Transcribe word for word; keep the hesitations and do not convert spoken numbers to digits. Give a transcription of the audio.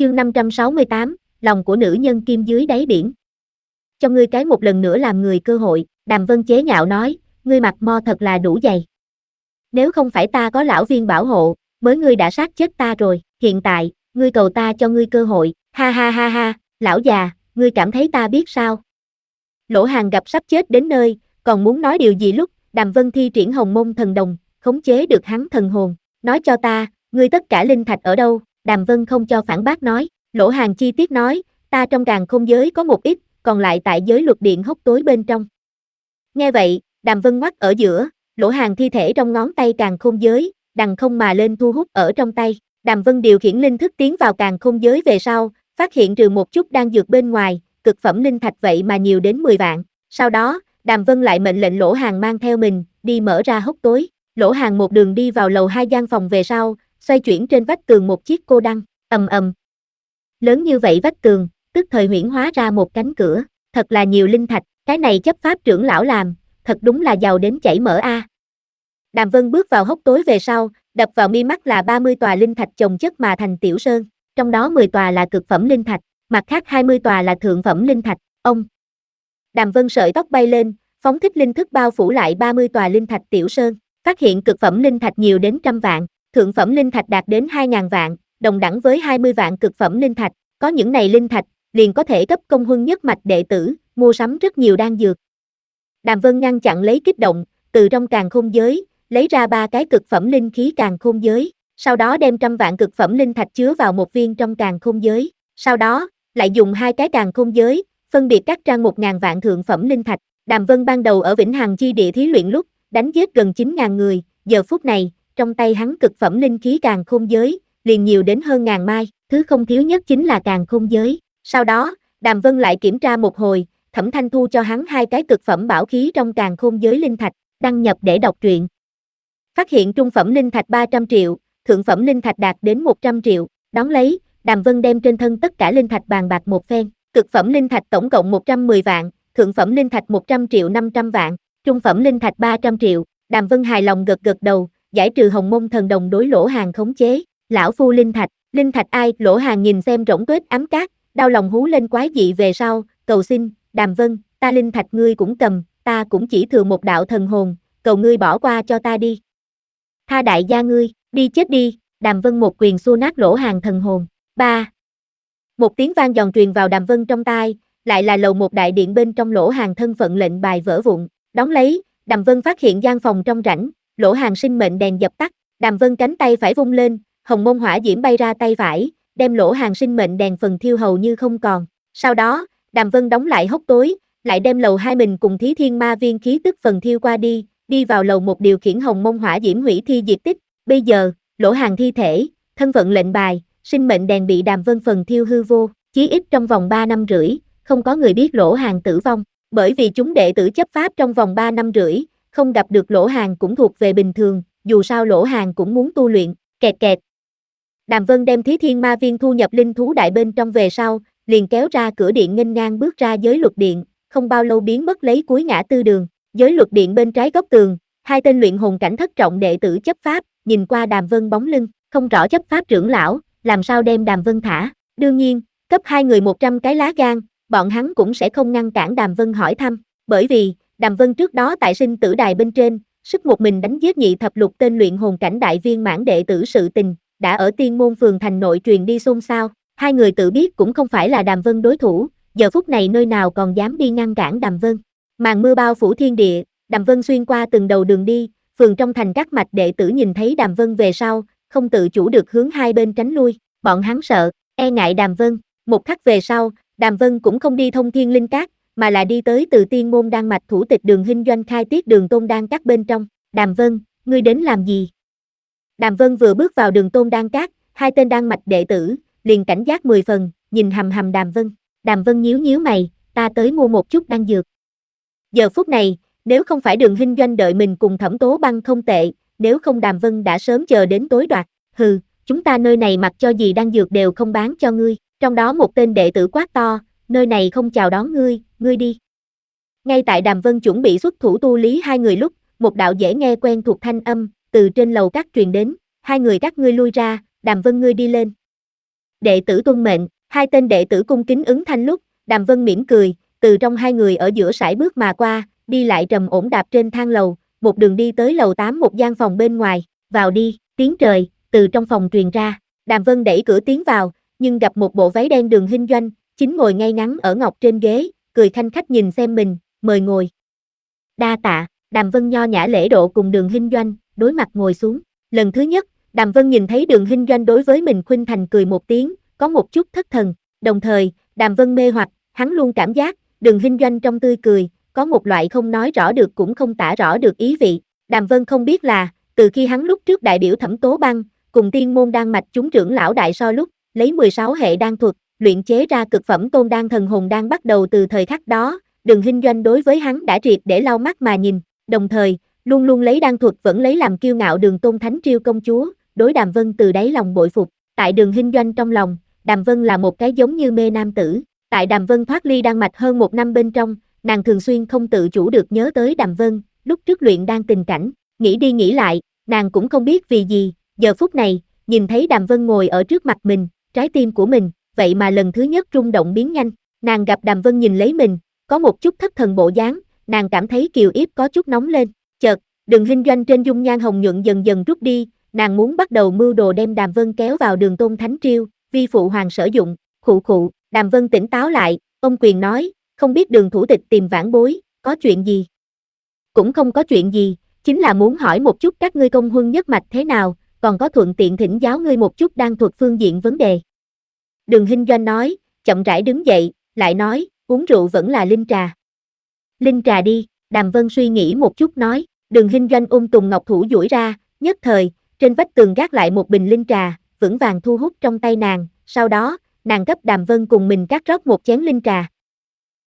Chương năm trăm sáu mươi tám, lòng của nữ nhân kim dưới đáy biển. Cho ngươi cái một lần nữa làm người cơ hội, Đàm Vân chế nhạo nói, ngươi mặt mo thật là đủ dày. Nếu không phải ta có lão viên bảo hộ, mới ngươi đã sát chết ta rồi, hiện tại, ngươi cầu ta cho ngươi cơ hội, ha ha ha ha, lão già, ngươi cảm thấy ta biết sao? Lỗ Hàn gặp sắp chết đến nơi, còn muốn nói điều gì lúc, Đàm Vân thi triển Hồng Mông Thần Đồng, khống chế được hắn thần hồn, nói cho ta, ngươi tất cả linh thạch ở đâu? Đàm Vân không cho phản bác nói, Lỗ Hàn chi tiết nói, ta trong càn khôn giới có một ít, còn lại tại giới luật điện hốc tối bên trong. Nghe vậy, Đàm Vân ngoắt ở giữa, Lỗ Hàn thi thể trong ngón tay càn khôn giới, đằng không mà lên thu hút ở trong tay. Đàm Vân điều khiển linh thức tiến vào càn khôn giới về sau, phát hiện trừ một chút đang dược bên ngoài, cực phẩm linh thạch vậy mà nhiều đến mười vạn. Sau đó, Đàm Vân lại mệnh lệnh Lỗ Hàn mang theo mình, đi mở ra hốc tối. Lỗ Hàn một đường đi vào lầu hai gian phòng về sau, xoay chuyển trên vách tường một chiếc cô đăng, ầm ầm. Lớn như vậy vách tường, tức thời huyễn hóa ra một cánh cửa, thật là nhiều linh thạch, cái này chấp pháp trưởng lão làm, thật đúng là giàu đến chảy mỡ a. Đàm Vân bước vào hốc tối về sau, đập vào mi mắt là ba mươi tòa linh thạch chồng chất mà thành tiểu sơn, trong đó mười tòa là cực phẩm linh thạch, mặt khác hai mươi tòa là thượng phẩm linh thạch. Ông Đàm Vân sợi tóc bay lên, phóng thích linh thức bao phủ lại ba mươi tòa linh thạch tiểu sơn, phát hiện cực phẩm linh thạch nhiều đến trăm vạn, thượng phẩm linh thạch đạt đến hai ngàn vạn, đồng đẳng với hai mươi vạn cực phẩm linh thạch, có những này linh thạch, liền có thể cấp công huân nhất mạch đệ tử, mua sắm rất nhiều đan dược. Đàm Vân ngăn chặn lấy kích động, từ trong càn khôn giới, lấy ra ba cái cực phẩm linh khí càn khôn giới, sau đó đem trăm vạn cực phẩm linh thạch chứa vào một viên trong càn khôn giới, sau đó, lại dùng hai cái càn khôn giới, phân biệt cắt ra một ngàn vạn thượng phẩm linh thạch. Đàm Vân ban đầu ở Vĩnh Hằng chi địa thí luyện lúc, đánh giết gần chín ngàn người, giờ phút này, trong tay hắn cực phẩm linh khí càn khôn giới, liền nhiều đến hơn ngàn mai, thứ không thiếu nhất chính là càn khôn giới. Sau đó, Đàm Vân lại kiểm tra một hồi, Thẩm Thanh thu cho hắn hai cái cực phẩm bảo khí trong càn khôn giới linh thạch, đăng nhập để đọc truyện. Phát hiện trung phẩm linh thạch ba trăm triệu, thượng phẩm linh thạch đạt đến một trăm triệu, đón lấy, Đàm Vân đem trên thân tất cả linh thạch bàn bạc một phen, cực phẩm linh thạch tổng cộng một trăm mười vạn, thượng phẩm linh thạch một trăm triệu năm trăm vạn, trung phẩm linh thạch ba trăm triệu, Đàm Vân hài lòng gật gật đầu, giải trừ Hồng Mông Thần Đồng đối Lỗ Hàn khống chế, lão phu linh thạch, linh thạch ai? Lỗ Hàn nhìn xem rỗng tuếch ám cát, đau lòng hú lên quái dị về sau, cầu xin, Đàm Vân, ta linh thạch ngươi cũng cầm, ta cũng chỉ thừa một đạo thần hồn, cầu ngươi bỏ qua cho ta đi. Tha đại gia ngươi, đi chết đi, Đàm Vân một quyền xua nát Lỗ Hàn thần hồn. Ba. Một tiếng vang giòn truyền vào Đàm Vân trong tai, lại là lầu một đại điện bên trong Lỗ Hàn thân phận lệnh bài vỡ vụn, đón lấy, Đàm Vân phát hiện gian phòng trong rãnh, Lỗ Hàn sinh mệnh đèn dập tắt, Đàm Vân cánh tay phải vung lên, hồng mông hỏa diễm bay ra tay phải, đem Lỗ Hàn sinh mệnh đèn phần thiêu hầu như không còn. Sau đó, Đàm Vân đóng lại hốc tối, lại đem lầu hai mình cùng Thí Thiên Ma Viên khí tức phần thiêu qua đi, đi vào lầu một điều khiển hồng mông hỏa diễm hủy thi diệt tích. Bây giờ, Lỗ Hàn thi thể, thân phận lệnh bài, sinh mệnh đèn bị Đàm Vân phần thiêu hư vô, chí ít trong vòng ba năm rưỡi, không có người biết Lỗ Hàn tử vong, bởi vì chúng đệ tử chấp pháp trong vòng ba năm rưỡi, không gặp được Lỗ Hàn cũng thuộc về bình thường, dù sao Lỗ Hàn cũng muốn tu luyện, kẹt kẹt. Đàm Vân đem Thí Thiên Ma Viên thu nhập linh thú đại bên trong về sau, liền kéo ra cửa điện nghênh ngang bước ra giới luật điện, không bao lâu biến mất lấy cuối ngã tư đường, giới luật điện bên trái góc tường, hai tên luyện hồn cảnh thất trọng đệ tử chấp pháp, nhìn qua Đàm Vân bóng lưng, không rõ chấp pháp trưởng lão, làm sao đem Đàm Vân thả, đương nhiên, cấp hai người một trăm cái lá gan, bọn hắn cũng sẽ không ngăn cản Đàm Vân hỏi thăm, bởi vì, Đàm Vân trước đó tại sinh tử đài bên trên, sức một mình đánh giết nhị thập lục tên luyện hồn cảnh đại viên mãn đệ tử sự tình, đã ở Tiên Môn phường thành nội truyền đi xôn xao, hai người tự biết cũng không phải là Đàm Vân đối thủ, giờ phút này nơi nào còn dám đi ngăn cản Đàm Vân. Màn mưa bao phủ thiên địa, Đàm Vân xuyên qua từng đầu đường đi, phường trong thành các mạch đệ tử nhìn thấy Đàm Vân về sau, không tự chủ được hướng hai bên tránh lui, bọn hắn sợ, e ngại Đàm Vân. Một khắc về sau, Đàm Vân cũng không đi thông thiên linh cát, mà là đi tới từ Tiên Môn đan mạch thủ tịch đường Hinh Doanh khai tiết đường Tôn Đan Các bên trong. Đàm Vân, ngươi đến làm gì? Đàm Vân vừa bước vào đường Tôn Đan Các, hai tên đan mạch đệ tử, liền cảnh giác mười phần, nhìn hầm hầm Đàm Vân. Đàm Vân nhíu nhíu mày, ta tới mua một chút đan dược. Giờ phút này, nếu không phải đường Hinh Doanh đợi mình cùng Thẩm Tố Băng không tệ, nếu không Đàm Vân đã sớm chờ đến tối đoạt. Hừ, chúng ta nơi này mặc cho gì đan dược đều không bán cho ngươi. Trong đó một tên đệ tử quát to, nơi này không chào đón ngươi, ngươi đi. Ngay tại Đàm Vân chuẩn bị xuất thủ tu lý hai người lúc, một đạo dễ nghe quen thuộc thanh âm, từ trên lầu các truyền đến, hai người các ngươi lui ra, Đàm Vân ngươi đi lên. Đệ tử tuân mệnh, hai tên đệ tử cung kính ứng thanh lúc, Đàm Vân mỉm cười, từ trong hai người ở giữa sải bước mà qua, đi lại trầm ổn đạp trên thang lầu, một đường đi tới lầu tám một gian phòng bên ngoài, vào đi, tiếng trời, từ trong phòng truyền ra, Đàm Vân đẩy cửa tiến vào, nhưng gặp một bộ váy đen Đường Hinh Doanh, chính ngồi ngay ngắn ở ngọc trên ghế, cười khanh khách nhìn xem mình, mời ngồi. Đa tạ, Đàm Vân nho nhã lễ độ cùng Đường Hinh Doanh, đối mặt ngồi xuống, lần thứ nhất, Đàm Vân nhìn thấy Đường Hinh Doanh đối với mình khuynh thành cười một tiếng, có một chút thất thần, đồng thời, Đàm Vân mê hoặc, hắn luôn cảm giác, Đường Hinh Doanh trong tươi cười, có một loại không nói rõ được cũng không tả rõ được ý vị, Đàm Vân không biết là, từ khi hắn lúc trước đại biểu Thẩm Tố Băng, cùng tiên môn đan mạch chúng trưởng lão đại so lúc, lấy mười sáu hệ đan thuật, luyện chế ra cực phẩm tôn đan thần hồn đan bắt đầu từ thời khắc đó, Đường Hinh Doanh đối với hắn đã triệt để lau mắt mà nhìn, đồng thời, luôn luôn lấy đan thuật vẫn lấy làm kiêu ngạo Đường Tôn Thánh Triêu công chúa, đối Đàm Vân từ đáy lòng bội phục, tại Đường Hinh Doanh trong lòng, Đàm Vân là một cái giống như mê nam tử, tại Đàm Vân thoát ly đan mạch hơn một năm bên trong, nàng thường xuyên không tự chủ được nhớ tới Đàm Vân, lúc trước luyện đan tình cảnh, nghĩ đi nghĩ lại, nàng cũng không biết vì gì, giờ phút này, nhìn thấy Đàm Vân ngồi ở trước mặt mình, trái tim của mình, vậy mà lần thứ nhất rung động biến nhanh, nàng gặp Đàm Vân nhìn lấy mình, có một chút thất thần bộ dáng, nàng cảm thấy kiều yếp có chút nóng lên, chợt, Đường Hinh Doanh trên dung nhan hồng nhuận dần dần rút đi, nàng muốn bắt đầu mưu đồ đem Đàm Vân kéo vào Đường Tôn Thánh Triêu, vi phụ hoàng sử dụng, khụ khụ, Đàm Vân tỉnh táo lại, ông quyền nói, không biết Đường thủ tịch tìm vãn bối, có chuyện gì? Cũng không có chuyện gì, chính là muốn hỏi một chút các ngươi công huân nhất mạch thế nào, còn có thuận tiện thỉnh giáo ngươi một chút đan thuật phương diện vấn đề. Đường Hinh Doanh nói, chậm rãi đứng dậy, lại nói, uống rượu vẫn là linh trà. Linh trà đi, Đàm Vân suy nghĩ một chút nói, Đường Hinh Doanh ung tùng ngọc thủ duỗi ra, nhất thời, trên vách tường gác lại một bình linh trà, vững vàng thu hút trong tay nàng, sau đó, nàng cấp Đàm Vân cùng mình cắt rót một chén linh trà,